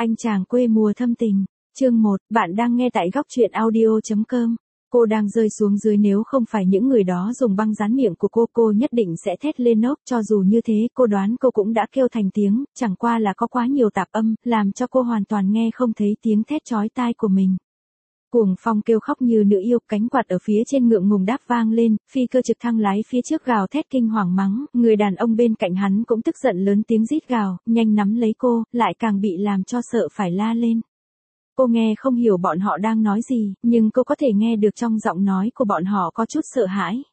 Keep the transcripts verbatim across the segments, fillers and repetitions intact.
Anh chàng quê mùa thâm tình. Chương một, bạn đang nghe tại góc truyện audio.com. Cô đang rơi xuống dưới, nếu không phải những người đó dùng băng dán miệng của cô, cô nhất định sẽ thét lên nốc. Cho dù như thế, cô đoán cô cũng đã kêu thành tiếng, chẳng qua là có quá nhiều tạp âm, làm cho cô hoàn toàn nghe không thấy tiếng thét chói tai của mình. Cuồng phong kêu khóc như nữ yêu, cánh quạt ở phía trên ngượng ngùng đáp vang lên, phi cơ trực thăng lái phía trước gào thét kinh hoàng mắng, người đàn ông bên cạnh hắn cũng tức giận lớn tiếng rít gào, nhanh nắm lấy cô, lại càng bị làm cho sợ phải la lên. Cô nghe không hiểu bọn họ đang nói gì, nhưng cô có thể nghe được trong giọng nói của bọn họ có chút sợ hãi.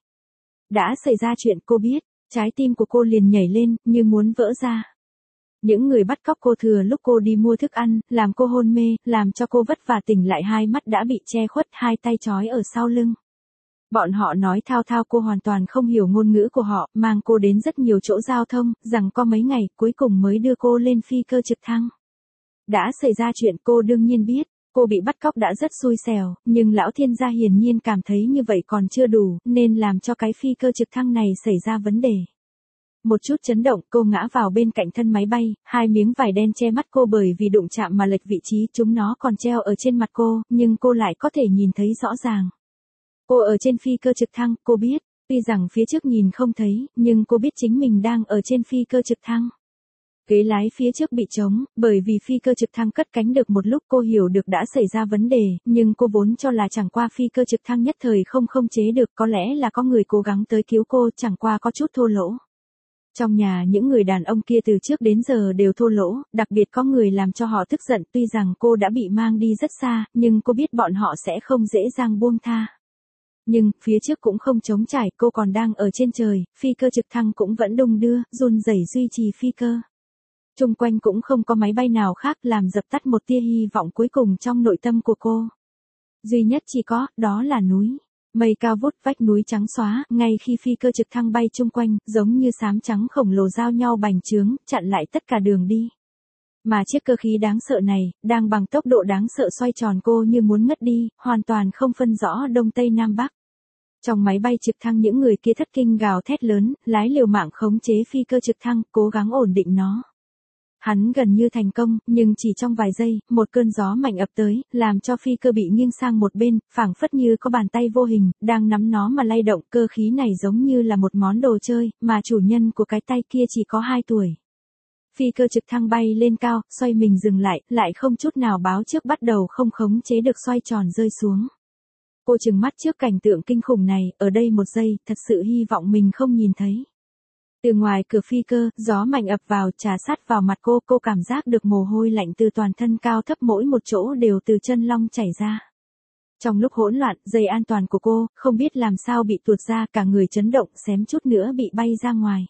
Đã xảy ra chuyện, cô biết, trái tim của cô liền nhảy lên, như muốn vỡ ra. Những người bắt cóc cô thừa lúc cô đi mua thức ăn, làm cô hôn mê, làm cho cô vất vả tỉnh lại, hai mắt đã bị che khuất, hai tay trói ở sau lưng. Bọn họ nói thao thao, cô hoàn toàn không hiểu ngôn ngữ của họ, mang cô đến rất nhiều chỗ giao thông, rằng có mấy ngày, cuối cùng mới đưa cô lên phi cơ trực thăng. Đã xảy ra chuyện, cô đương nhiên biết, cô bị bắt cóc đã rất xui xẻo, nhưng lão thiên gia hiển nhiên cảm thấy như vậy còn chưa đủ, nên làm cho cái phi cơ trực thăng này xảy ra vấn đề. Một chút chấn động, cô ngã vào bên cạnh thân máy bay, hai miếng vải đen che mắt cô bởi vì đụng chạm mà lệch vị trí, chúng nó còn treo ở trên mặt cô, nhưng cô lại có thể nhìn thấy rõ ràng. Cô ở trên phi cơ trực thăng, cô biết, tuy rằng phía trước nhìn không thấy, nhưng cô biết chính mình đang ở trên phi cơ trực thăng. Ghế lái phía trước bị trống, bởi vì phi cơ trực thăng cất cánh được một lúc, cô hiểu được đã xảy ra vấn đề, nhưng cô vốn cho là chẳng qua phi cơ trực thăng nhất thời không không chế được, có lẽ là có người cố gắng tới cứu cô, chẳng qua có chút thô lỗ. Trong nhà những người đàn ông kia từ trước đến giờ đều thô lỗ, đặc biệt có người làm cho họ tức giận, tuy rằng cô đã bị mang đi rất xa, nhưng cô biết bọn họ sẽ không dễ dàng buông tha. Nhưng, phía trước cũng không trống trải, cô còn đang ở trên trời, phi cơ trực thăng cũng vẫn đung đưa, run rẩy duy trì phi cơ. Chung quanh cũng không có máy bay nào khác làm dập tắt một tia hy vọng cuối cùng trong nội tâm của cô. Duy nhất chỉ có, đó là núi. Mây cao vút, vách núi trắng xóa, ngay khi phi cơ trực thăng bay chung quanh, giống như xám trắng khổng lồ giao nhau bành trướng, chặn lại tất cả đường đi. Mà chiếc cơ khí đáng sợ này, đang bằng tốc độ đáng sợ xoay tròn cô như muốn ngất đi, hoàn toàn không phân rõ đông tây nam bắc. Trong máy bay trực thăng những người kia thất kinh gào thét lớn, lái liều mạng khống chế phi cơ trực thăng, cố gắng ổn định nó. Hắn gần như thành công, nhưng chỉ trong vài giây, một cơn gió mạnh ập tới, làm cho phi cơ bị nghiêng sang một bên, phảng phất như có bàn tay vô hình, đang nắm nó mà lay động. Cơ khí này giống như là một món đồ chơi, mà chủ nhân của cái tay kia chỉ có hai tuổi. Phi cơ trực thăng bay lên cao, xoay mình dừng lại, lại không chút nào báo trước, bắt đầu không khống chế được xoay tròn rơi xuống. Cô trừng mắt trước cảnh tượng kinh khủng này, ở đây một giây, thật sự hy vọng mình không nhìn thấy. Từ ngoài cửa phi cơ, gió mạnh ập vào, trà sát vào mặt cô, cô cảm giác được mồ hôi lạnh từ toàn thân cao thấp mỗi một chỗ đều từ chân long chảy ra. Trong lúc hỗn loạn, dây an toàn của cô, không biết làm sao bị tuột ra, cả người chấn động, xém chút nữa bị bay ra ngoài.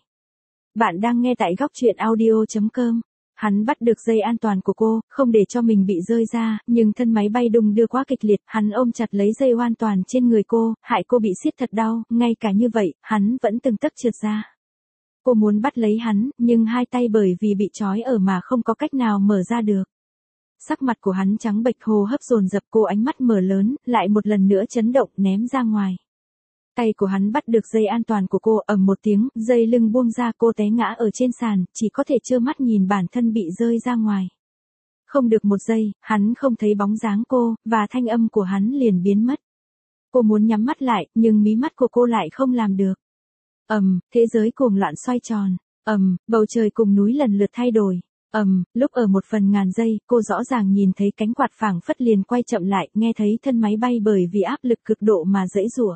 Bạn đang nghe tại góc truyện audio.com. Hắn bắt được dây an toàn của cô, không để cho mình bị rơi ra, nhưng thân máy bay đung đưa quá kịch liệt, hắn ôm chặt lấy dây an toàn trên người cô, hại cô bị siết thật đau, ngay cả như vậy, hắn vẫn từng tấc trượt ra. Cô muốn bắt lấy hắn, nhưng hai tay bởi vì bị trói ở mà không có cách nào mở ra được. Sắc mặt của hắn trắng bệch, hô hấp dồn dập, cô ánh mắt mở lớn, lại một lần nữa chấn động, ném ra ngoài. Tay của hắn bắt được dây an toàn của cô, ầm một tiếng, dây lưng buông ra, cô té ngã ở trên sàn, chỉ có thể trơ mắt nhìn bản thân bị rơi ra ngoài. Không được một giây, hắn không thấy bóng dáng cô, và thanh âm của hắn liền biến mất. Cô muốn nhắm mắt lại, nhưng mí mắt của cô lại không làm được. Ầm, um, thế giới cuồng loạn xoay tròn. Ầm, um, bầu trời cùng núi lần lượt thay đổi. Ầm, um, lúc ở một phần ngàn giây, cô rõ ràng nhìn thấy cánh quạt phảng phất liền quay chậm lại, nghe thấy thân máy bay bởi vì áp lực cực độ mà giãy giụa.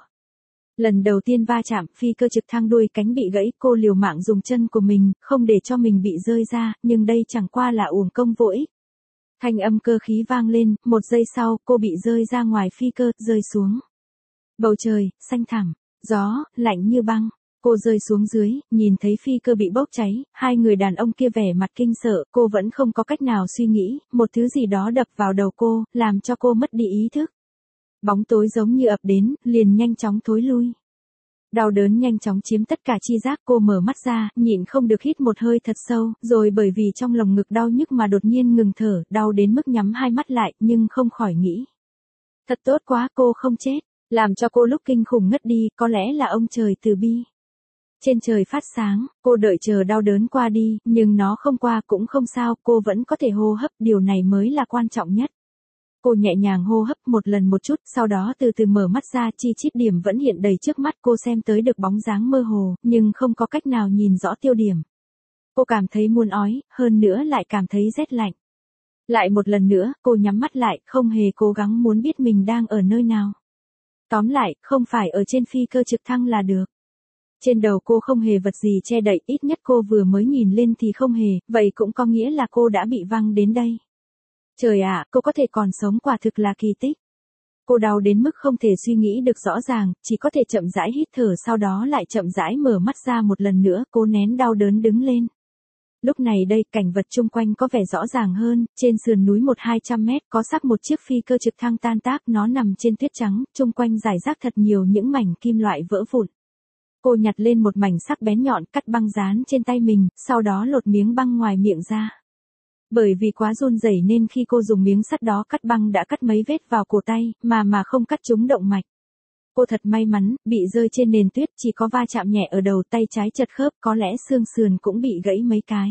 Lần đầu tiên va chạm, phi cơ trực thăng đuôi cánh bị gãy, cô liều mạng dùng chân của mình, không để cho mình bị rơi ra, nhưng đây chẳng qua là uổng công vô ích. Thanh âm cơ khí vang lên, một giây sau, cô bị rơi ra ngoài phi cơ, rơi xuống. Bầu trời, xanh thẳm, gió, lạnh như băng. Cô rơi xuống dưới, nhìn thấy phi cơ bị bốc cháy, hai người đàn ông kia vẻ mặt kinh sợ, cô vẫn không có cách nào suy nghĩ, một thứ gì đó đập vào đầu cô, làm cho cô mất đi ý thức. Bóng tối giống như ập đến, liền nhanh chóng thối lui. Đau đớn nhanh chóng chiếm tất cả chi giác, cô mở mắt ra, nhịn không được hít một hơi thật sâu, rồi bởi vì trong lồng ngực đau nhức mà đột nhiên ngừng thở, đau đến mức nhắm hai mắt lại, nhưng không khỏi nghĩ. Thật tốt quá, cô không chết, làm cho cô lúc kinh khủng ngất đi, có lẽ là ông trời từ bi. Trên trời phát sáng, cô đợi chờ đau đớn qua đi, nhưng nó không qua cũng không sao, cô vẫn có thể hô hấp, điều này mới là quan trọng nhất. Cô nhẹ nhàng hô hấp một lần một chút, sau đó từ từ mở mắt ra, chi chít điểm vẫn hiện đầy trước mắt, cô xem tới được bóng dáng mơ hồ, nhưng không có cách nào nhìn rõ tiêu điểm. Cô cảm thấy muốn ói, hơn nữa lại cảm thấy rét lạnh. Lại một lần nữa, cô nhắm mắt lại, không hề cố gắng muốn biết mình đang ở nơi nào. Tóm lại, không phải ở trên phi cơ trực thăng là được. Trên đầu cô không hề vật gì che đậy, ít nhất cô vừa mới nhìn lên thì không hề, vậy cũng có nghĩa là cô đã bị văng đến đây. Trời ạ, cô có thể còn sống quả thực là kỳ tích. Cô đau đến mức không thể suy nghĩ được rõ ràng, chỉ có thể chậm rãi hít thở sau đó lại chậm rãi mở mắt ra một lần nữa, cô nén đau đớn đứng lên. Lúc này đây, cảnh vật chung quanh có vẻ rõ ràng hơn, trên sườn núi một hai trăm mét có xác một chiếc phi cơ trực thăng tan tác, nó nằm trên tuyết trắng, chung quanh rải rác thật nhiều những mảnh kim loại vỡ vụn. Cô nhặt lên một mảnh sắc bén nhọn cắt băng dán trên tay mình, sau đó lột miếng băng ngoài miệng ra. Bởi vì quá run rẩy nên khi cô dùng miếng sắt đó cắt băng đã cắt mấy vết vào cổ tay, mà mà không cắt trúng động mạch. Cô thật may mắn, bị rơi trên nền tuyết chỉ có va chạm nhẹ ở đầu, tay trái chật khớp, có lẽ xương sườn cũng bị gãy mấy cái.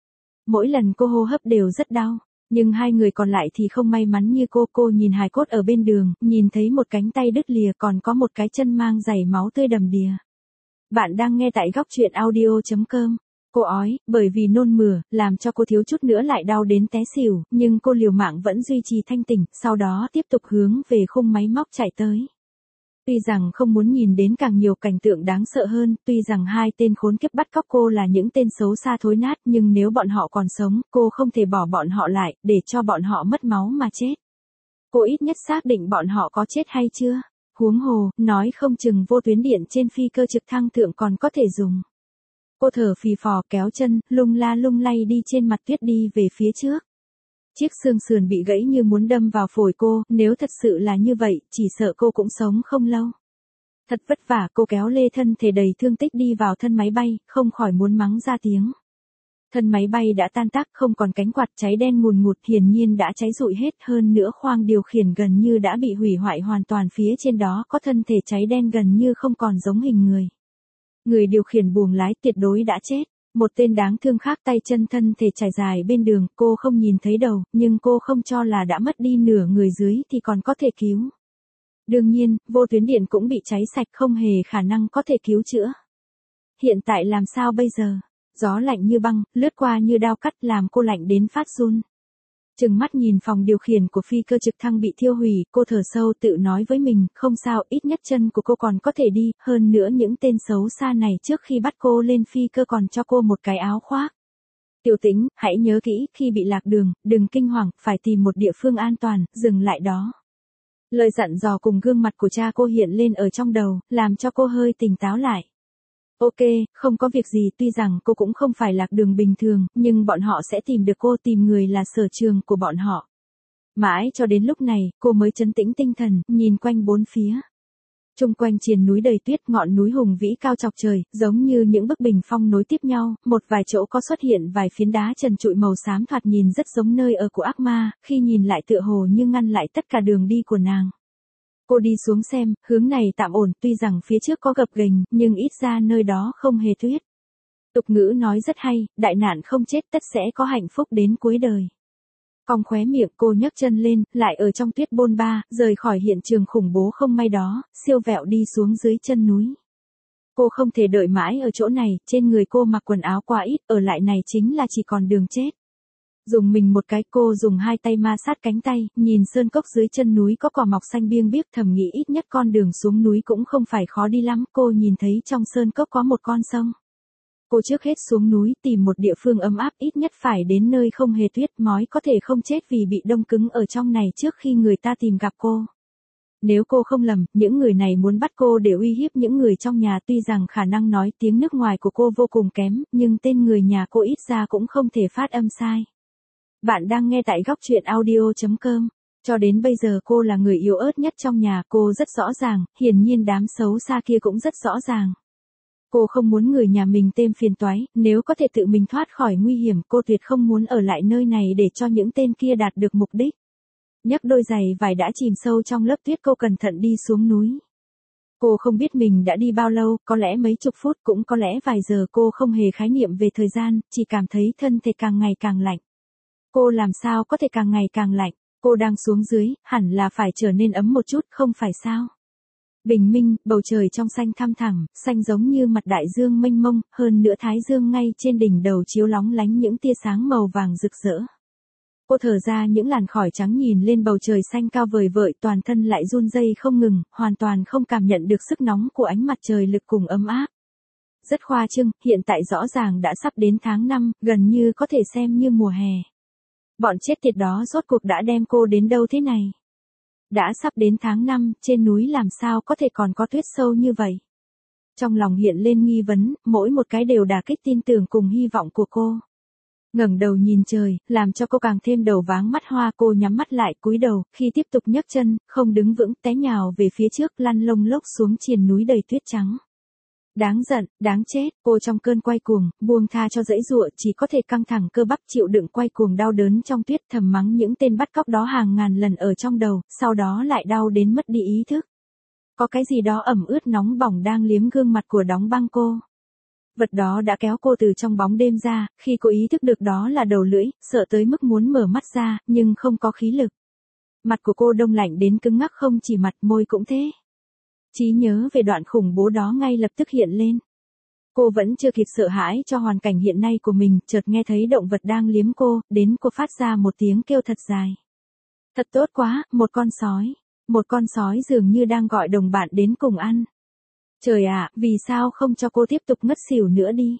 Mỗi lần cô hô hấp đều rất đau, nhưng hai người còn lại thì không may mắn như cô. Cô nhìn hài cốt ở bên đường, nhìn thấy một cánh tay đứt lìa còn có một cái chân mang giày máu tươi đầm đìa. Bạn đang nghe tại góc truyện audio chấm com. Cô ói, bởi vì nôn mửa, làm cho cô thiếu chút nữa lại đau đến té xỉu, nhưng cô liều mạng vẫn duy trì thanh tỉnh, sau đó tiếp tục hướng về khung máy móc chạy tới. Tuy rằng không muốn nhìn đến càng nhiều cảnh tượng đáng sợ hơn, tuy rằng hai tên khốn kiếp bắt cóc cô là những tên xấu xa thối nát, nhưng nếu bọn họ còn sống, cô không thể bỏ bọn họ lại, để cho bọn họ mất máu mà chết. Cô ít nhất xác định bọn họ có chết hay chưa. Huống hồ, nói không chừng vô tuyến điện trên phi cơ trực thăng thượng còn có thể dùng. Cô thở phì phò kéo chân, lung la lung lay đi trên mặt tuyết đi về phía trước. Chiếc xương sườn bị gãy như muốn đâm vào phổi cô, nếu thật sự là như vậy, chỉ sợ cô cũng sống không lâu. Thật vất vả, cô kéo lê thân thể đầy thương tích đi vào thân máy bay, không khỏi muốn mắng ra tiếng. Thân máy bay đã tan tác, không còn cánh quạt, cháy đen ngùn ngụt, hiển nhiên đã cháy rụi hết, hơn nữa khoang điều khiển gần như đã bị hủy hoại hoàn toàn, phía trên đó có thân thể cháy đen gần như không còn giống hình người. Người điều khiển buồng lái tuyệt đối đã chết. Một tên đáng thương khác tay chân thân thể trải dài bên đường, cô không nhìn thấy đầu, nhưng cô không cho là đã mất đi nửa người dưới thì còn có thể cứu. Đương nhiên, vô tuyến điện cũng bị cháy sạch, không hề khả năng có thể cứu chữa. Hiện tại làm sao bây giờ? Gió lạnh như băng, lướt qua như đao cắt làm cô lạnh đến phát run. Chừng mắt nhìn phòng điều khiển của phi cơ trực thăng bị thiêu hủy, cô thở sâu tự nói với mình, không sao, ít nhất chân của cô còn có thể đi, hơn nữa những tên xấu xa này trước khi bắt cô lên phi cơ còn cho cô một cái áo khoác. Tiểu Tĩnh, hãy nhớ kỹ, khi bị lạc đường, đừng kinh hoàng, phải tìm một địa phương an toàn, dừng lại đó. Lời dặn dò cùng gương mặt của cha cô hiện lên ở trong đầu, làm cho cô hơi tỉnh táo lại. Ok, không có việc gì, tuy rằng cô cũng không phải lạc đường bình thường, nhưng bọn họ sẽ tìm được cô, tìm người là sở trường của bọn họ. Mãi cho đến lúc này, cô mới trấn tĩnh tinh thần, nhìn quanh bốn phía. Trung quanh triền núi đầy tuyết, ngọn núi hùng vĩ cao chọc trời, giống như những bức bình phong nối tiếp nhau, một vài chỗ có xuất hiện vài phiến đá trần trụi màu xám thoạt nhìn rất giống nơi ở của ác ma, khi nhìn lại tựa hồ như ngăn lại tất cả đường đi của nàng. Cô đi xuống xem, hướng này tạm ổn, tuy rằng phía trước có gập ghềnh, nhưng ít ra nơi đó không hề tuyết. Tục ngữ nói rất hay, đại nạn không chết tất sẽ có hạnh phúc đến cuối đời. Cong khóe miệng, cô nhấc chân lên, lại ở trong tuyết bôn ba, rời khỏi hiện trường khủng bố không may đó, siêu vẹo đi xuống dưới chân núi. Cô không thể đợi mãi ở chỗ này, trên người cô mặc quần áo quá ít, ở lại này chính là chỉ còn đường chết. Dùng mình một cái, cô dùng hai tay ma sát cánh tay, nhìn sơn cốc dưới chân núi có cỏ mọc xanh biêng biếc, thầm nghĩ ít nhất con đường xuống núi cũng không phải khó đi lắm. Cô nhìn thấy trong sơn cốc có một con sông. Cô trước hết xuống núi tìm một địa phương ấm áp, ít nhất phải đến nơi không hề tuyết, mói có thể không chết vì bị đông cứng ở trong này trước khi người ta tìm gặp cô. Nếu cô không lầm, những người này muốn bắt cô để uy hiếp những người trong nhà, tuy rằng khả năng nói tiếng nước ngoài của cô vô cùng kém, nhưng tên người nhà cô ít ra cũng không thể phát âm sai. Bạn đang nghe tại góc truyện audio chấm com. Cho đến bây giờ cô là người yếu ớt nhất trong nhà, cô rất rõ ràng, hiển nhiên đám xấu xa kia cũng rất rõ ràng. Cô không muốn người nhà mình thêm phiền toái, nếu có thể tự mình thoát khỏi nguy hiểm, cô tuyệt không muốn ở lại nơi này để cho những tên kia đạt được mục đích. Nhấc đôi giày vải đã chìm sâu trong lớp tuyết, cô cẩn thận đi xuống núi. Cô không biết mình đã đi bao lâu, có lẽ mấy chục phút, cũng có lẽ vài giờ, cô không hề khái niệm về thời gian, chỉ cảm thấy thân thể càng ngày càng lạnh. Cô làm sao có thể càng ngày càng lạnh, cô đang xuống dưới, hẳn là phải trở nên ấm một chút, không phải sao? Bình minh, bầu trời trong xanh thăm thẳm, xanh giống như mặt đại dương mênh mông, hơn nữa thái dương ngay trên đỉnh đầu chiếu lóng lánh những tia sáng màu vàng rực rỡ. Cô thở ra những làn khói trắng nhìn lên bầu trời xanh cao vời vợi, toàn thân lại run rẩy không ngừng, hoàn toàn không cảm nhận được sức nóng của ánh mặt trời lực cùng ấm áp. Rất khoa trương, hiện tại rõ ràng đã sắp đến tháng năm, gần như có thể xem như mùa hè. Bọn chết tiệt đó rốt cuộc đã đem cô đến đâu thế này? Đã sắp đến tháng năm, trên núi làm sao có thể còn có tuyết sâu như vậy? Trong lòng hiện lên nghi vấn, mỗi một cái đều đả kích tin tưởng cùng hy vọng của cô. Ngẩng đầu nhìn trời, làm cho cô càng thêm đầu váng mắt hoa, cô nhắm mắt lại cúi đầu, khi tiếp tục nhấc chân, không đứng vững, té nhào về phía trước, lăn lông lốc xuống triền núi đầy tuyết trắng. Đáng giận, đáng chết, cô trong cơn quay cuồng, buông tha cho dãy dụa, chỉ có thể căng thẳng cơ bắp chịu đựng quay cuồng đau đớn trong tuyết, thầm mắng những tên bắt cóc đó hàng ngàn lần ở trong đầu, sau đó lại đau đến mất đi ý thức. Có cái gì đó ẩm ướt nóng bỏng đang liếm gương mặt của đóng băng cô. Vật đó đã kéo cô từ trong bóng đêm ra, khi cô ý thức được đó là đầu lưỡi, sợ tới mức muốn mở mắt ra, nhưng không có khí lực. Mặt của cô đông lạnh đến cứng ngắc, không chỉ mặt, môi cũng thế. Trí nhớ về đoạn khủng bố đó ngay lập tức hiện lên. Cô vẫn chưa kịp sợ hãi cho hoàn cảnh hiện nay của mình, chợt nghe thấy động vật đang liếm cô, đến cô phát ra một tiếng kêu thật dài. Thật tốt quá, một con sói. Một con sói dường như đang gọi đồng bạn đến cùng ăn. Trời ạ, vì sao không cho cô tiếp tục ngất xỉu nữa đi?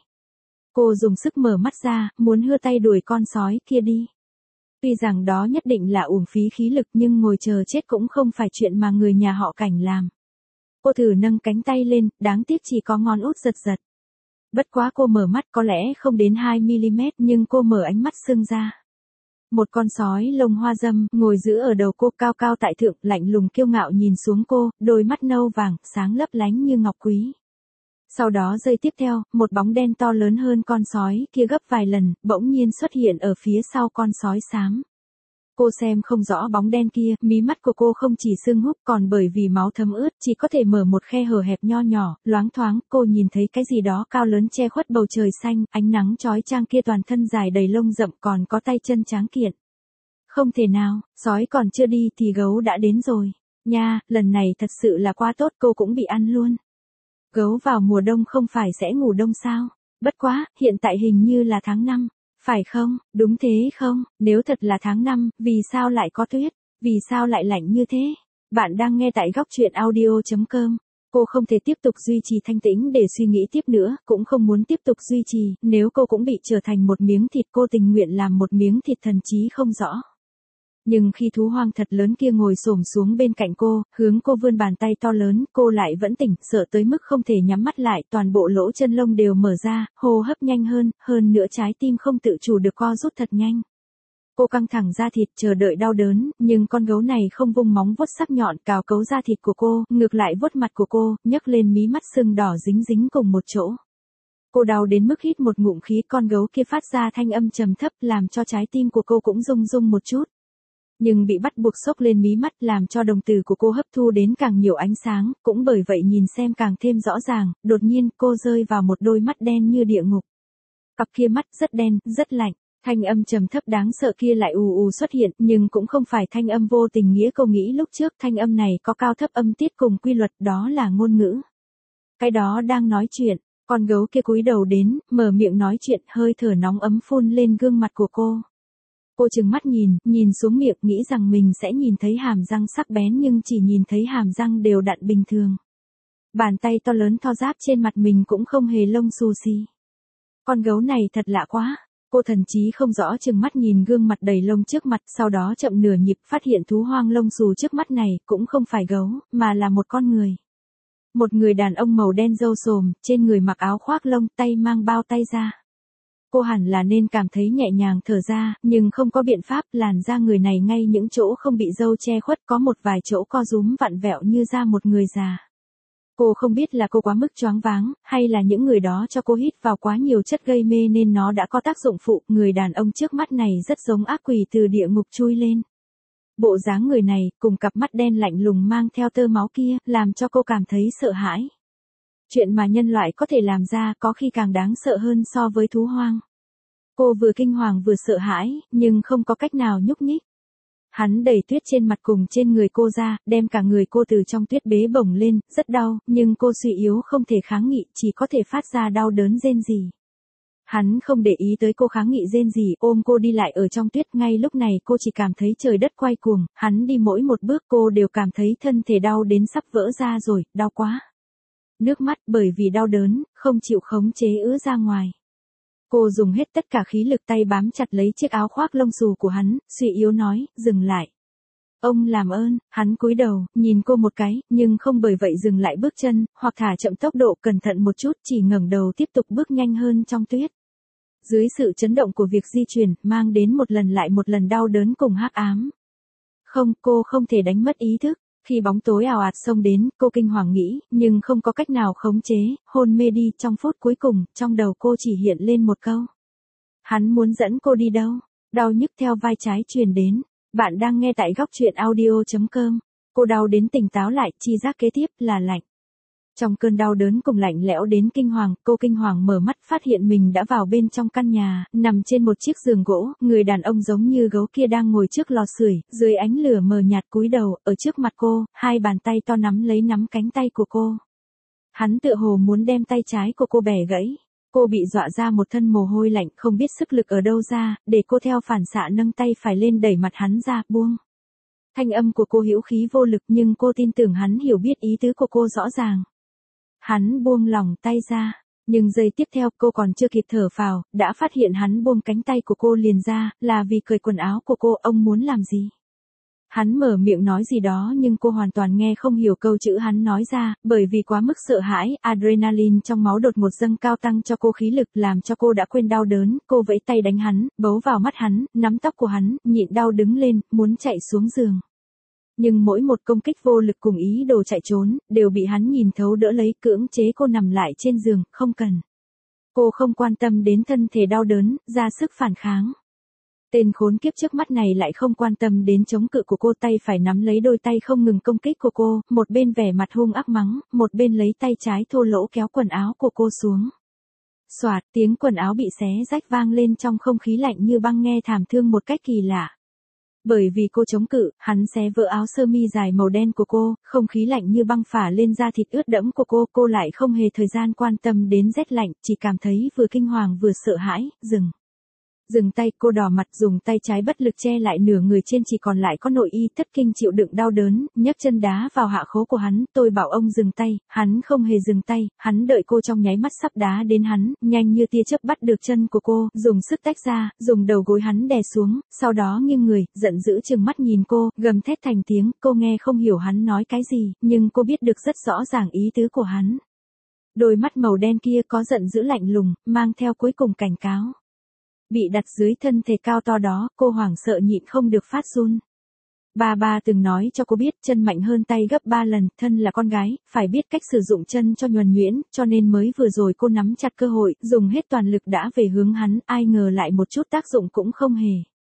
Cô dùng sức mở mắt ra, muốn hưa tay đuổi con sói kia đi. Tuy rằng đó nhất định là uổng phí khí lực, nhưng ngồi chờ chết cũng không phải chuyện mà người nhà họ Cảnh làm. Cô thử nâng cánh tay lên, đáng tiếc chỉ có ngón út giật giật. Bất quá cô mở mắt có lẽ không đến hai mi-li-mét, nhưng cô mở ánh mắt sưng ra. Một con sói lông hoa râm, ngồi giữ ở đầu cô, cao cao tại thượng, lạnh lùng kiêu ngạo nhìn xuống cô, đôi mắt nâu vàng, sáng lấp lánh như ngọc quý. Sau đó giây tiếp theo, một bóng đen to lớn hơn con sói kia gấp vài lần, bỗng nhiên xuất hiện ở phía sau con sói xám. Cô xem không rõ bóng đen kia, mí mắt của cô không chỉ sưng húp, còn bởi vì máu thấm ướt, chỉ có thể mở một khe hở hẹp nho nhỏ, loáng thoáng, cô nhìn thấy cái gì đó cao lớn che khuất bầu trời xanh, ánh nắng chói chang kia, toàn thân dài đầy lông rậm, còn có tay chân tráng kiện. Không thể nào, sói còn chưa đi thì gấu đã đến rồi. Nha, lần này thật sự là quá tốt, cô cũng bị ăn luôn. Gấu vào mùa đông không phải sẽ ngủ đông sao? Bất quá, hiện tại hình như là tháng năm. Phải không, đúng thế không, nếu thật là tháng năm, vì sao lại có tuyết, vì sao lại lạnh như thế? Bạn đang nghe tại góc truyện audio chấm com. Cô không thể tiếp tục duy trì thanh tĩnh để suy nghĩ tiếp nữa, cũng không muốn tiếp tục duy trì, nếu cô cũng bị trở thành một miếng thịt, cô tình nguyện làm một miếng thịt thần trí không rõ. Nhưng khi thú hoang thật lớn kia ngồi xổm xuống bên cạnh cô, hướng cô vươn bàn tay to lớn, cô lại vẫn tỉnh, sợ tới mức không thể nhắm mắt lại, toàn bộ lỗ chân lông đều mở ra, hô hấp nhanh hơn, hơn nữa trái tim không tự chủ được co rút thật nhanh. Cô căng thẳng da thịt, chờ đợi đau đớn, nhưng con gấu này không vung móng vuốt sắc nhọn cào cấu da thịt của cô, ngược lại vuốt mặt của cô, nhấc lên mí mắt sưng đỏ dính dính cùng một chỗ. Cô đau đến mức hít một ngụm khí, con gấu kia phát ra thanh âm trầm thấp, làm cho trái tim của cô cũng rung rung một chút. Nhưng bị bắt buộc xốc lên mí mắt, làm cho đồng tử của cô hấp thu đến càng nhiều ánh sáng, cũng bởi vậy nhìn xem càng thêm rõ ràng, đột nhiên cô rơi vào một đôi mắt đen như địa ngục. Cặp kia mắt rất đen, rất lạnh, thanh âm trầm thấp đáng sợ kia lại ù ù xuất hiện, nhưng cũng không phải thanh âm vô tình nghĩa cô nghĩ lúc trước, thanh âm này có cao thấp âm tiết cùng quy luật, đó là ngôn ngữ. Cái đó đang nói chuyện, con gấu kia cúi đầu đến, mở miệng nói chuyện, hơi thở nóng ấm phun lên gương mặt của cô. Cô trừng mắt nhìn, nhìn xuống miệng, nghĩ rằng mình sẽ nhìn thấy hàm răng sắc bén, nhưng chỉ nhìn thấy hàm răng đều đặn bình thường. Bàn tay to lớn thô ráp trên mặt mình cũng không hề lông xù xì. Con gấu này thật lạ quá. Cô thần trí không rõ trừng mắt nhìn gương mặt đầy lông trước mặt, sau đó chậm nửa nhịp phát hiện thú hoang lông xù trước mắt này cũng không phải gấu, mà là một con người. Một người đàn ông màu đen râu xồm, trên người mặc áo khoác lông, tay mang bao tay ra. Cô hẳn là nên cảm thấy nhẹ nhàng thở ra, nhưng không có biện pháp, làn da người này ngay những chỗ không bị râu che khuất có một vài chỗ co rúm vặn vẹo như da một người già. Cô không biết là cô quá mức choáng váng, hay là những người đó cho cô hít vào quá nhiều chất gây mê nên nó đã có tác dụng phụ, người đàn ông trước mắt này rất giống ác quỷ từ địa ngục chui lên. Bộ dáng người này, cùng cặp mắt đen lạnh lùng mang theo tơ máu kia, làm cho cô cảm thấy sợ hãi. Chuyện mà nhân loại có thể làm ra có khi càng đáng sợ hơn so với thú hoang. Cô vừa kinh hoàng vừa sợ hãi, nhưng không có cách nào nhúc nhích. Hắn đẩy tuyết trên mặt cùng trên người cô ra, đem cả người cô từ trong tuyết bế bổng lên, rất đau, nhưng cô suy yếu không thể kháng nghị, chỉ có thể phát ra đau đớn rên rỉ. Hắn không để ý tới cô kháng nghị rên rỉ, ôm cô đi lại ở trong tuyết, ngay lúc này cô chỉ cảm thấy trời đất quay cuồng, hắn đi mỗi một bước cô đều cảm thấy thân thể đau đến sắp vỡ ra rồi, đau quá. Nước mắt bởi vì đau đớn, không chịu khống chế ứa ra ngoài. Cô dùng hết tất cả khí lực tay bám chặt lấy chiếc áo khoác lông xù của hắn, suy yếu nói, dừng lại. Ông làm ơn, hắn cúi đầu, nhìn cô một cái, nhưng không bởi vậy dừng lại bước chân, hoặc thả chậm tốc độ cẩn thận một chút, chỉ ngẩng đầu tiếp tục bước nhanh hơn trong tuyết. Dưới sự chấn động của việc di chuyển, mang đến một lần lại một lần đau đớn cùng hắc ám. Không, cô không thể đánh mất ý thức. Khi bóng tối ào ạt xông đến, cô kinh hoàng nghĩ, nhưng không có cách nào khống chế, hôn mê đi. Trong phút cuối cùng, trong đầu cô chỉ hiện lên một câu. Hắn muốn dẫn cô đi đâu? Đau nhức theo vai trái truyền đến. Bạn đang nghe tại góc truyện audio chấm com. Cô đau đến tỉnh táo lại, chi giác kế tiếp là lạnh. Trong cơn đau đớn cùng lạnh lẽo đến kinh hoàng, cô kinh hoàng mở mắt phát hiện mình đã vào bên trong căn nhà, nằm trên một chiếc giường gỗ, người đàn ông giống như gấu kia đang ngồi trước lò sưởi, dưới ánh lửa mờ nhạt cúi đầu, ở trước mặt cô, hai bàn tay to nắm lấy nắm cánh tay của cô. Hắn tựa hồ muốn đem tay trái của cô bẻ gãy. Cô bị dọa ra một thân mồ hôi lạnh, không biết sức lực ở đâu ra, để cô theo phản xạ nâng tay phải lên đẩy mặt hắn ra, buông. Thanh âm của cô hữu khí vô lực nhưng cô tin tưởng hắn hiểu biết ý tứ của cô rõ ràng. Hắn buông lỏng tay ra, nhưng giây tiếp theo cô còn chưa kịp thở phào, đã phát hiện hắn buông cánh tay của cô liền ra, là vì cởi quần áo của cô. Ông muốn làm gì? Hắn mở miệng nói gì đó nhưng cô hoàn toàn nghe không hiểu câu chữ hắn nói ra, bởi vì quá mức sợ hãi, adrenaline trong máu đột ngột dâng cao tăng cho cô khí lực làm cho cô đã quên đau đớn, cô vẫy tay đánh hắn, bấu vào mắt hắn, nắm tóc của hắn, nhịn đau đứng lên, muốn chạy xuống giường. Nhưng mỗi một công kích vô lực cùng ý đồ chạy trốn, đều bị hắn nhìn thấu đỡ lấy, cưỡng chế cô nằm lại trên giường, không cần. Cô không quan tâm đến thân thể đau đớn, ra sức phản kháng. Tên khốn kiếp trước mắt này lại không quan tâm đến chống cự của cô, tay phải nắm lấy đôi tay không ngừng công kích của cô, một bên vẻ mặt hung ác mắng, một bên lấy tay trái thô lỗ kéo quần áo của cô xuống. Xoạt, tiếng quần áo bị xé rách vang lên trong không khí lạnh như băng, nghe thảm thương một cách kỳ lạ. Bởi vì cô chống cự, hắn xé vỡ áo sơ mi dài màu đen của cô, không khí lạnh như băng phả lên da thịt ướt đẫm của cô, cô lại không hề thời gian quan tâm đến rét lạnh, chỉ cảm thấy vừa kinh hoàng vừa sợ hãi, dừng. Dừng tay, cô đỏ mặt dùng tay trái bất lực che lại nửa người trên chỉ còn lại có nội y, thất kinh chịu đựng đau đớn, nhấc chân đá vào hạ khố của hắn, tôi bảo ông dừng tay, hắn không hề dừng tay, hắn đợi cô trong nháy mắt sắp đá đến hắn, nhanh như tia chớp bắt được chân của cô, dùng sức tách ra, dùng đầu gối hắn đè xuống, sau đó nghiêng người, giận dữ trừng mắt nhìn cô, gầm thét thành tiếng, cô nghe không hiểu hắn nói cái gì, nhưng cô biết được rất rõ ràng ý tứ của hắn. Đôi mắt màu đen kia có giận dữ lạnh lùng, mang theo cuối cùng cảnh cáo. Bị đặt dưới thân thể cao to đó, cô hoảng sợ nhịn không được phát run. Ba ba từng nói cho cô biết chân mạnh hơn tay gấp ba lần, thân là con gái, phải biết cách sử dụng chân cho nhuần nhuyễn, cho nên mới vừa rồi cô nắm chặt cơ hội, dùng hết toàn lực đã về hướng hắn, ai ngờ lại một chút tác dụng cũng không hề.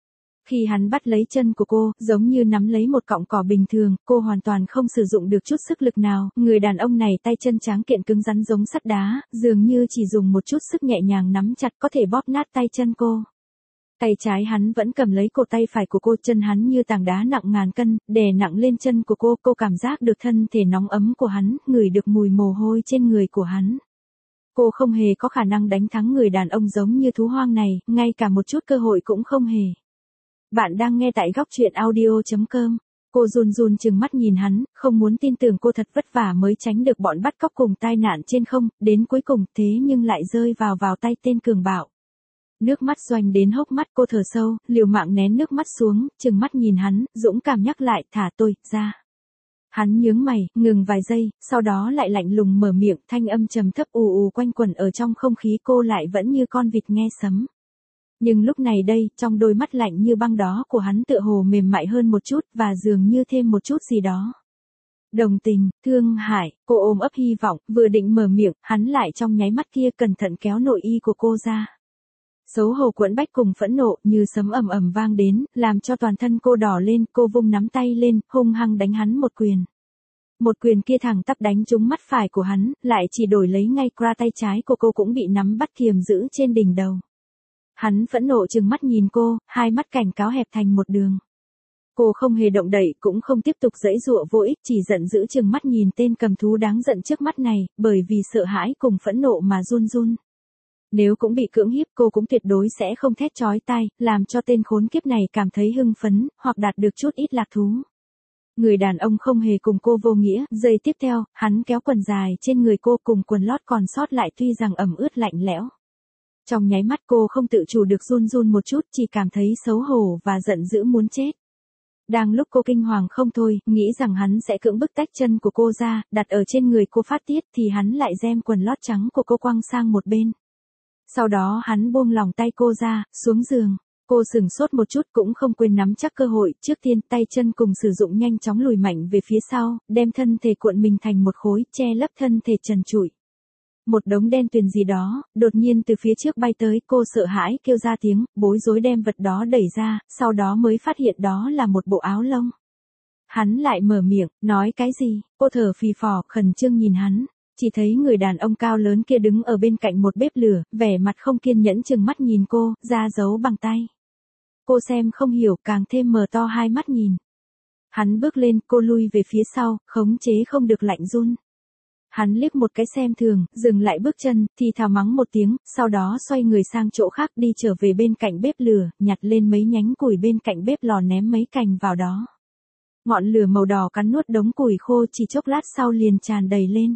Khi hắn bắt lấy chân của cô, giống như nắm lấy một cọng cỏ bình thường, cô hoàn toàn không sử dụng được chút sức lực nào, người đàn ông này tay chân tráng kiện cứng rắn giống sắt đá, dường như chỉ dùng một chút sức nhẹ nhàng nắm chặt có thể bóp nát tay chân cô. Tay trái hắn vẫn cầm lấy cổ tay phải của cô, chân hắn như tảng đá nặng ngàn cân, đè nặng lên chân của cô, cô cảm giác được thân thể nóng ấm của hắn, ngửi được mùi mồ hôi trên người của hắn. Cô không hề có khả năng đánh thắng người đàn ông giống như thú hoang này, ngay cả một chút cơ hội cũng không hề. Bạn đang nghe tại góc truyện audio chấm com. Cô run run chừng mắt nhìn hắn, không muốn tin tưởng cô thật vất vả mới tránh được bọn bắt cóc cùng tai nạn trên không, đến cuối cùng thế nhưng lại rơi vào vào tay tên cường bạo. Nước mắt doanh đến hốc mắt, cô thở sâu, liều mạng nén nước mắt xuống, chừng mắt nhìn hắn, dũng cảm nhắc lại, thả tôi ra. Hắn nhướng mày, ngừng vài giây, sau đó lại lạnh lùng mở miệng, thanh âm trầm thấp ù ù quanh quẩn ở trong không khí, cô lại vẫn như con vịt nghe sấm. Nhưng lúc này đây, trong đôi mắt lạnh như băng đó của hắn tựa hồ mềm mại hơn một chút, và dường như thêm một chút gì đó. Đồng tình, thương hại, cô ôm ấp hy vọng, vừa định mở miệng, hắn lại trong nháy mắt kia cẩn thận kéo nội y của cô ra. Xấu hổ quẫn bách cùng phẫn nộ như sấm ầm ầm vang đến, làm cho toàn thân cô đỏ lên, cô vung nắm tay lên, hung hăng đánh hắn một quyền. Một quyền kia thẳng tắp đánh trúng mắt phải của hắn, lại chỉ đổi lấy ngay qua tay trái của cô cũng bị nắm bắt kiềm giữ trên đỉnh đầu. Hắn phẫn nộ trừng mắt nhìn cô, hai mắt cảnh cáo hẹp thành một đường. Cô không hề động đậy, cũng không tiếp tục giãy giụa vô ích, chỉ giận dữ trừng mắt nhìn tên cầm thú đáng giận trước mắt này, bởi vì sợ hãi cùng phẫn nộ mà run run. Nếu cũng bị cưỡng hiếp cô cũng tuyệt đối sẽ không thét chói tai, làm cho tên khốn kiếp này cảm thấy hưng phấn, hoặc đạt được chút ít lạc thú. Người đàn ông không hề cùng cô vô nghĩa, giây tiếp theo, hắn kéo quần dài trên người cô cùng quần lót còn sót lại tuy rằng ẩm ướt lạnh lẽo. Trong nháy mắt cô không tự chủ được run run một chút, chỉ cảm thấy xấu hổ và giận dữ muốn chết. Đang lúc cô kinh hoàng không thôi, nghĩ rằng hắn sẽ cưỡng bức tách chân của cô ra, đặt ở trên người cô phát tiết thì hắn lại gem quần lót trắng của cô quăng sang một bên. Sau đó hắn buông lòng tay cô ra, xuống giường. Cô sừng sốt một chút cũng không quên nắm chắc cơ hội, trước tiên tay chân cùng sử dụng nhanh chóng lùi mạnh về phía sau, đem thân thể cuộn mình thành một khối, che lấp thân thể trần trụi. Một đống đen tuyền gì đó, đột nhiên từ phía trước bay tới, cô sợ hãi kêu ra tiếng, bối rối đem vật đó đẩy ra, sau đó mới phát hiện đó là một bộ áo lông. Hắn lại mở miệng, nói cái gì, cô thở phì phò, khẩn trương nhìn hắn. Chỉ thấy người đàn ông cao lớn kia đứng ở bên cạnh một bếp lửa, vẻ mặt không kiên nhẫn chừng mắt nhìn cô, ra dấu bằng tay. Cô xem không hiểu, càng thêm mở to hai mắt nhìn. Hắn bước lên, cô lui về phía sau, khống chế không được lạnh run. Hắn liếc một cái xem thường, dừng lại bước chân, thì thào mắng một tiếng, sau đó xoay người sang chỗ khác đi trở về bên cạnh bếp lửa, nhặt lên mấy nhánh củi bên cạnh bếp lò ném mấy cành vào đó. Ngọn lửa màu đỏ cắn nuốt đống củi khô chỉ chốc lát sau liền tràn đầy lên.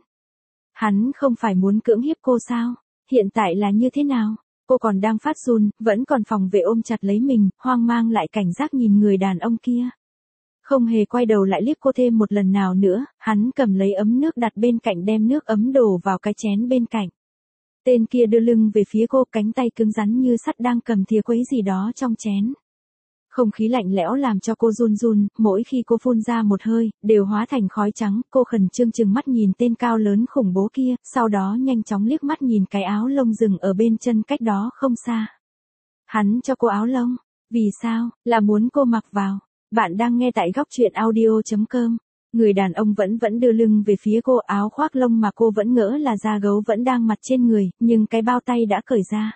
Hắn không phải muốn cưỡng hiếp cô sao? Hiện tại là như thế nào? Cô còn đang phát run, vẫn còn phòng vệ ôm chặt lấy mình, hoang mang lại cảnh giác nhìn người đàn ông kia. Không hề quay đầu lại liếc cô thêm một lần nào nữa, hắn cầm lấy ấm nước đặt bên cạnh đem nước ấm đổ vào cái chén bên cạnh. Tên kia đưa lưng về phía cô, cánh tay cứng rắn như sắt đang cầm thìa quấy gì đó trong chén. Không khí lạnh lẽo làm cho cô run run, mỗi khi cô phun ra một hơi, đều hóa thành khói trắng, cô khẩn trương trừng mắt nhìn tên cao lớn khủng bố kia, sau đó nhanh chóng liếc mắt nhìn cái áo lông rừng ở bên chân cách đó không xa. Hắn cho cô áo lông, vì sao, là muốn cô mặc vào. Bạn đang nghe tại góc truyện audio chấm com. Người đàn ông vẫn vẫn đưa lưng về phía cô, áo khoác lông mà cô vẫn ngỡ là da gấu vẫn đang mặc trên người, nhưng cái bao tay đã cởi ra.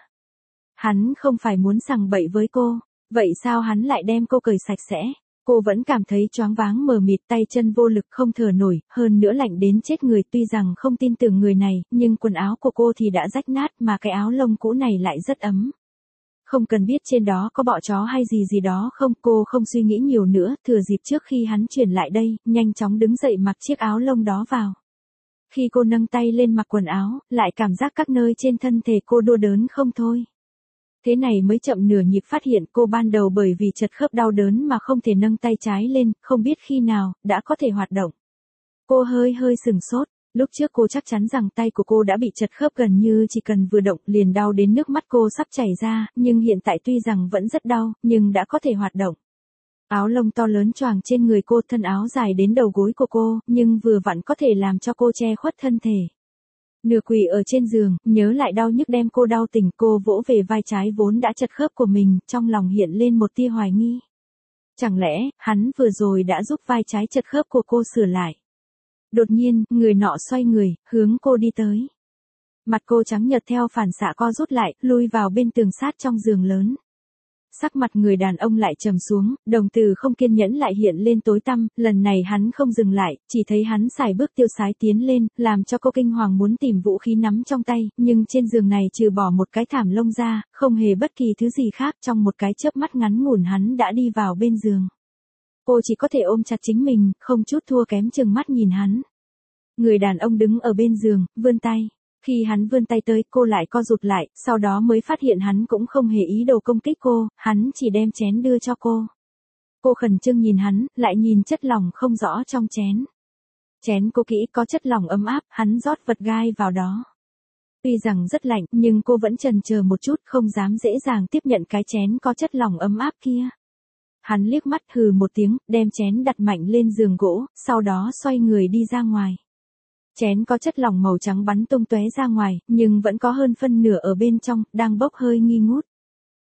Hắn không phải muốn sằng bậy với cô. Vậy sao hắn lại đem cô cởi sạch sẽ? Cô vẫn cảm thấy choáng váng mờ mịt, tay chân vô lực không thở nổi, hơn nữa lạnh đến chết người, tuy rằng không tin tưởng người này, nhưng quần áo của cô thì đã rách nát mà cái áo lông cũ này lại rất ấm. Không cần biết trên đó có bọ chó hay gì gì đó không, cô không suy nghĩ nhiều nữa, thừa dịp trước khi hắn chuyển lại đây, nhanh chóng đứng dậy mặc chiếc áo lông đó vào. Khi cô nâng tay lên mặc quần áo, lại cảm giác các nơi trên thân thể cô đau đớn không thôi. Thế này mới chậm nửa nhịp phát hiện cô ban đầu bởi vì chật khớp đau đớn mà không thể nâng tay trái lên, không biết khi nào, đã có thể hoạt động. Cô hơi hơi sừng sốt, lúc trước cô chắc chắn rằng tay của cô đã bị chật khớp gần như chỉ cần vừa động liền đau đến nước mắt cô sắp chảy ra, nhưng hiện tại tuy rằng vẫn rất đau, nhưng đã có thể hoạt động. Áo lông to lớn choàng trên người cô, thân áo dài đến đầu gối của cô, nhưng vừa vặn có thể làm cho cô che khuất thân thể. Nửa quỳ ở trên giường, nhớ lại đau nhức đem cô đau tỉnh, cô vỗ về vai trái vốn đã chật khớp của mình, trong lòng hiện lên một tia hoài nghi. Chẳng lẽ, hắn vừa rồi đã giúp vai trái chật khớp của cô sửa lại? Đột nhiên, người nọ xoay người, hướng cô đi tới. Mặt cô trắng nhợt theo phản xạ co rút lại, lui vào bên tường sát trong giường lớn. Sắc mặt người đàn ông lại trầm xuống, đồng tử không kiên nhẫn lại hiện lên tối tăm, lần này hắn không dừng lại, chỉ thấy hắn xài bước tiêu sái tiến lên, làm cho cô kinh hoàng muốn tìm vũ khí nắm trong tay, nhưng trên giường này trừ bỏ một cái thảm lông ra, không hề bất kỳ thứ gì khác, trong một cái chớp mắt ngắn ngủn hắn đã đi vào bên giường. Cô chỉ có thể ôm chặt chính mình, không chút thua kém chừng mắt nhìn hắn. Người đàn ông đứng ở bên giường, vươn tay. Khi hắn vươn tay tới, cô lại co rụt lại, sau đó mới phát hiện hắn cũng không hề ý đồ công kích cô, hắn chỉ đem chén đưa cho cô. Cô khẩn trương nhìn hắn, lại nhìn chất lỏng không rõ trong chén. Chén cô kỹ có chất lỏng ấm áp, hắn rót vật gai vào đó. Tuy rằng rất lạnh, nhưng cô vẫn chần chờ một chút, không dám dễ dàng tiếp nhận cái chén có chất lỏng ấm áp kia. Hắn liếc mắt hừ một tiếng, đem chén đặt mạnh lên giường gỗ, sau đó xoay người đi ra ngoài. Chén có chất lỏng màu trắng bắn tung tóe ra ngoài, nhưng vẫn có hơn phân nửa ở bên trong, đang bốc hơi nghi ngút.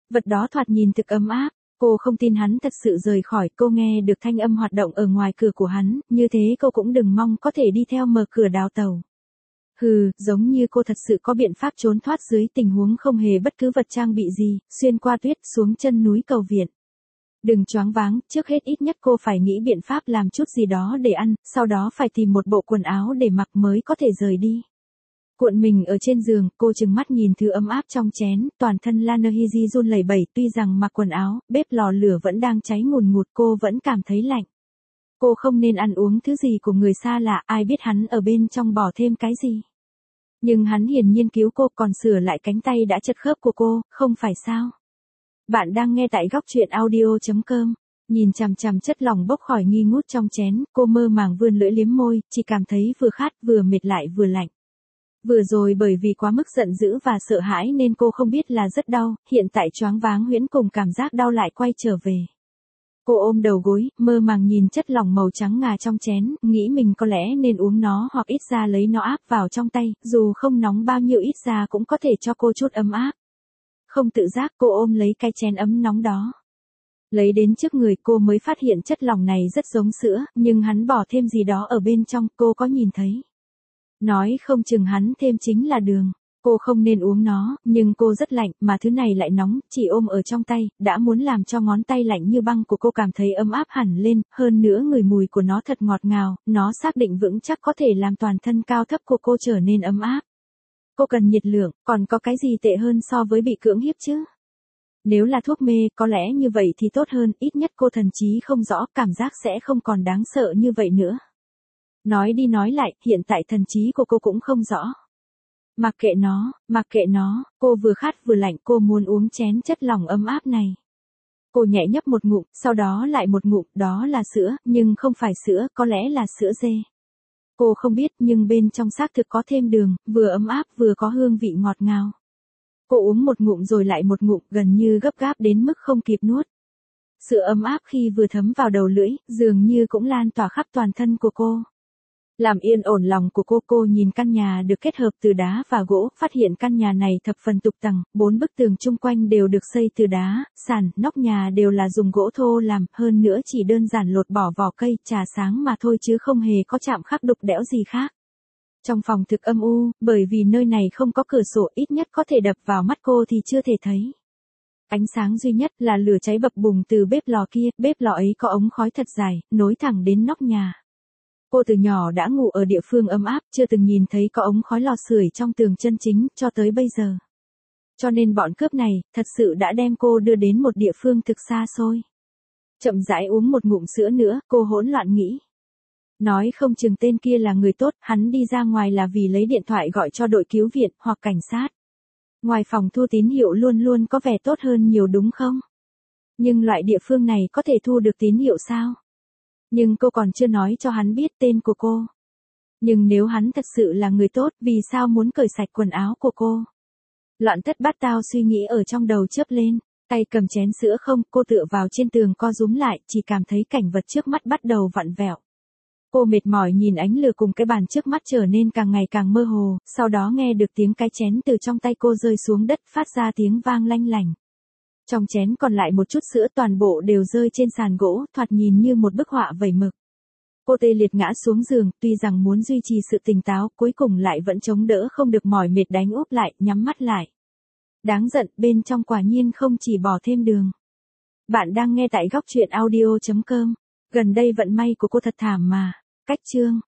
Vật đó thoạt nhìn thực ấm áp. Cô không tin hắn thật sự rời khỏi, cô nghe được thanh âm hoạt động ở ngoài cửa của hắn, như thế cô cũng đừng mong có thể đi theo mở cửa đào tẩu. Hừ, giống như cô thật sự có biện pháp trốn thoát dưới tình huống không hề bất cứ vật trang bị gì, xuyên qua tuyết xuống chân núi cầu viện. Đừng choáng váng, trước hết ít nhất cô phải nghĩ biện pháp làm chút gì đó để ăn, sau đó phải tìm một bộ quần áo để mặc mới có thể rời đi. Cuộn mình ở trên giường, cô chừng mắt nhìn thứ ấm áp trong chén, toàn thân Lana Hiji run lẩy bẩy, tuy rằng mặc quần áo, bếp lò lửa vẫn đang cháy ngùn ngụt, cô vẫn cảm thấy lạnh. Cô không nên ăn uống thứ gì của người xa lạ, ai biết hắn ở bên trong bỏ thêm cái gì. Nhưng hắn hiển nhiên cứu cô, còn sửa lại cánh tay đã chật khớp của cô, không phải sao? Bạn đang nghe tại góc truyện audio chấm com. Nhìn chằm chằm chất lỏng bốc khỏi nghi ngút trong chén, cô mơ màng vươn lưỡi liếm môi, chỉ cảm thấy vừa khát vừa mệt lại vừa lạnh. Vừa rồi bởi vì quá mức giận dữ và sợ hãi nên cô không biết là rất đau, hiện tại choáng váng huyễn cùng cảm giác đau lại quay trở về. Cô ôm đầu gối, mơ màng nhìn chất lỏng màu trắng ngà trong chén, nghĩ mình có lẽ nên uống nó hoặc ít ra lấy nó áp vào trong tay, dù không nóng bao nhiêu ít ra cũng có thể cho cô chút ấm áp. Không tự giác cô ôm lấy cái chén ấm nóng đó. Lấy đến trước người cô mới phát hiện chất lỏng này rất giống sữa, nhưng hắn bỏ thêm gì đó ở bên trong, cô có nhìn thấy. Nói không chừng hắn thêm chính là đường. Cô không nên uống nó, nhưng cô rất lạnh, mà thứ này lại nóng, chỉ ôm ở trong tay, đã muốn làm cho ngón tay lạnh như băng của cô cảm thấy ấm áp hẳn lên, hơn nữa người mùi của nó thật ngọt ngào, nó xác định vững chắc có thể làm toàn thân cao thấp của cô trở nên ấm áp. Cô cần nhiệt lượng, còn có cái gì tệ hơn so với bị cưỡng hiếp chứ? Nếu là thuốc mê, có lẽ như vậy thì tốt hơn, ít nhất cô thần trí không rõ, cảm giác sẽ không còn đáng sợ như vậy nữa. Nói đi nói lại, hiện tại thần trí của cô cũng không rõ. Mặc kệ nó, mặc kệ nó, cô vừa khát vừa lạnh, cô muốn uống chén chất lỏng ấm áp này. Cô nhẹ nhấp một ngụm, sau đó lại một ngụm, đó là sữa, nhưng không phải sữa, có lẽ là sữa dê. Cô không biết, nhưng bên trong xác thực có thêm đường, vừa ấm áp vừa có hương vị ngọt ngào. Cô uống một ngụm rồi lại một ngụm, gần như gấp gáp đến mức không kịp nuốt. Sữa ấm áp khi vừa thấm vào đầu lưỡi, dường như cũng lan tỏa khắp toàn thân của cô. Làm yên ổn lòng của cô, cô nhìn căn nhà được kết hợp từ đá và gỗ, phát hiện căn nhà này thập phần tục tằng, bốn bức tường chung quanh đều được xây từ đá, sàn, nóc nhà đều là dùng gỗ thô làm, hơn nữa chỉ đơn giản lột bỏ vỏ cây, trà sáng mà thôi chứ không hề có chạm khắc đục đẽo gì khác. Trong phòng thực âm u, bởi vì nơi này không có cửa sổ, ít nhất có thể đập vào mắt cô thì chưa thể thấy. Ánh sáng duy nhất là lửa cháy bập bùng từ bếp lò kia, bếp lò ấy có ống khói thật dài, nối thẳng đến nóc nhà. Cô từ nhỏ đã ngủ ở địa phương ấm áp, chưa từng nhìn thấy có ống khói lò sưởi trong tường chân chính, cho tới bây giờ. Cho nên bọn cướp này, thật sự đã đem cô đưa đến một địa phương thực xa xôi. Chậm rãi uống một ngụm sữa nữa, cô hỗn loạn nghĩ. Nói không chừng tên kia là người tốt, hắn đi ra ngoài là vì lấy điện thoại gọi cho đội cứu viện, hoặc cảnh sát. Ngoài phòng thu tín hiệu luôn luôn có vẻ tốt hơn nhiều đúng không? Nhưng loại địa phương này có thể thu được tín hiệu sao? Nhưng cô còn chưa nói cho hắn biết tên của cô. Nhưng nếu hắn thật sự là người tốt, vì sao muốn cởi sạch quần áo của cô? Loạn thất bát tao suy nghĩ ở trong đầu chớp lên, tay cầm chén sữa không, cô tựa vào trên tường co rúm lại, chỉ cảm thấy cảnh vật trước mắt bắt đầu vặn vẹo. Cô mệt mỏi nhìn ánh lửa cùng cái bàn trước mắt trở nên càng ngày càng mơ hồ, sau đó nghe được tiếng cái chén từ trong tay cô rơi xuống đất phát ra tiếng vang lanh lảnh. Trong chén còn lại một chút sữa, toàn bộ đều rơi trên sàn gỗ, thoạt nhìn như một bức họa vẩy mực. Cô tê liệt ngã xuống giường, tuy rằng muốn duy trì sự tỉnh táo, cuối cùng lại vẫn chống đỡ không được, mỏi mệt đánh úp lại, nhắm mắt lại. Đáng giận, bên trong quả nhiên không chỉ bỏ thêm đường. Bạn đang nghe tại góc truyện audio chấm com. Gần đây vận may của cô thật thảm mà. Cách chương